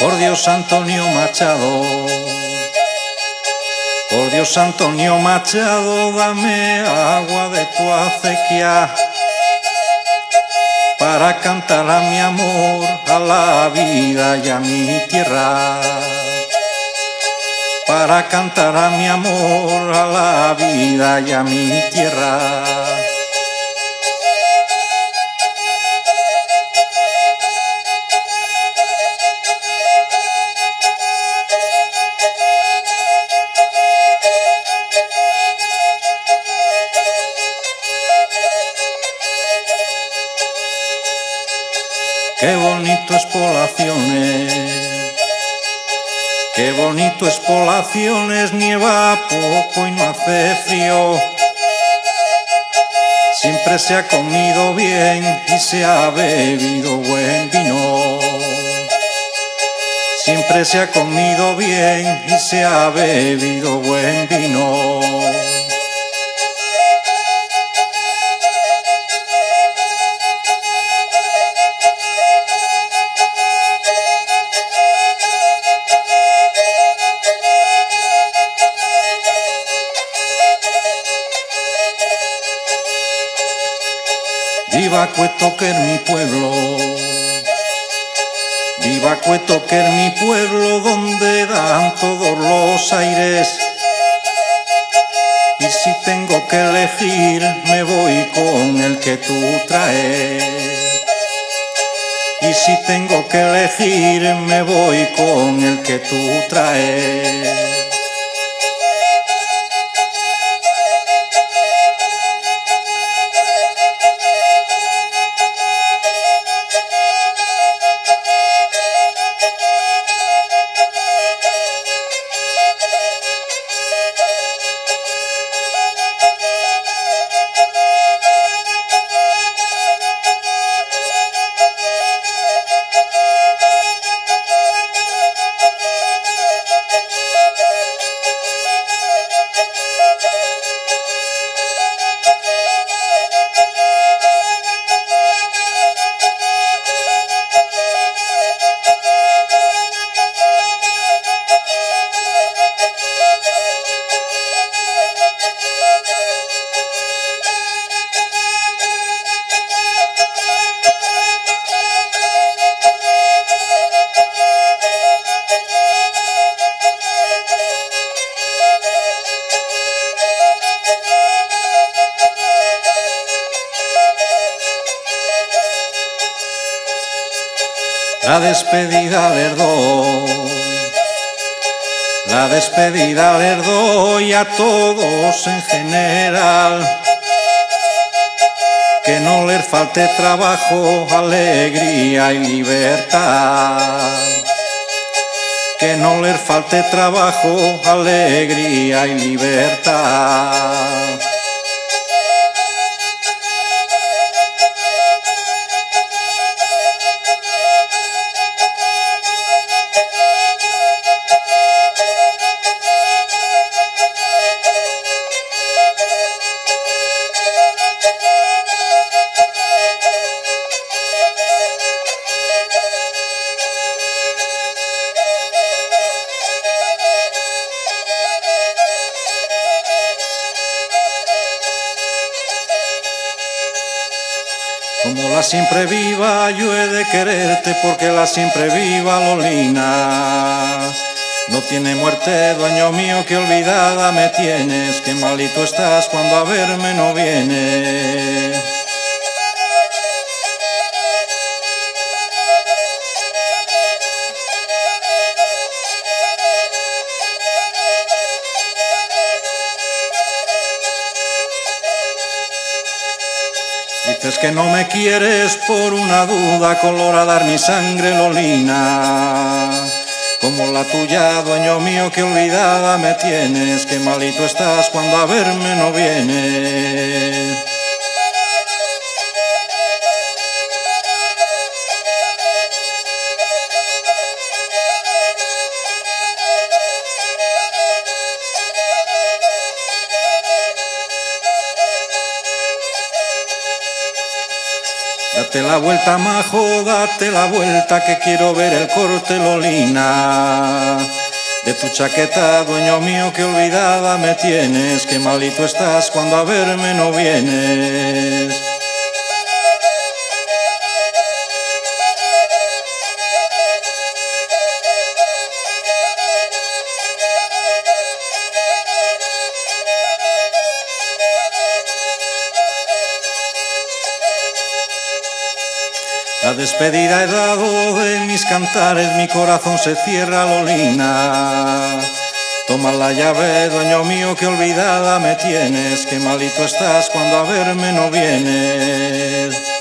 Por Dios, Antonio Machado, por Dios, Antonio Machado, dame agua de tu acequia para cantar a mi amor, a la vida y a mi tierra. Para cantar a mi amor, a la vida y a mi tierra. Qué bonito es Poblaciones, qué bonito es Poblaciones, nieva poco y no hace frío. Siempre se ha comido bien y se ha bebido buen vino. Siempre se ha comido bien y se ha bebido buen vino. Viva Cueto, que es mi pueblo, viva Cueto, que es mi pueblo, donde dan todos los aires. Y si tengo que elegir, me voy con el que tú traes. Y si tengo que elegir, me voy con el que tú traes. La despedida les doy a todos en general. Que no les falte trabajo, alegría y libertad. Que no les falte trabajo, alegría y libertad. Como la siempre viva, yo he de quererte, porque la siempre viva Lolina no tiene muerte, dueño mío, que olvidada me tienes, que malito estás cuando a verme no vienes. Dices que no me quieres por una duda, color a dar mi sangre, Lolina. Como la tuya, dueño mío, que olvidada me tienes, que malito estás cuando a verme no vienes. Date la vuelta, majo, date la vuelta, que quiero ver el corte, Lolina. De tu chaqueta, dueño mío, que olvidada me tienes, que malito estás cuando a verme no vienes. La despedida he dado de mis cantares, mi corazón se cierra, Lolina. Toma la llave, dueño mío, que olvidada me tienes, que malito estás cuando a verme no vienes.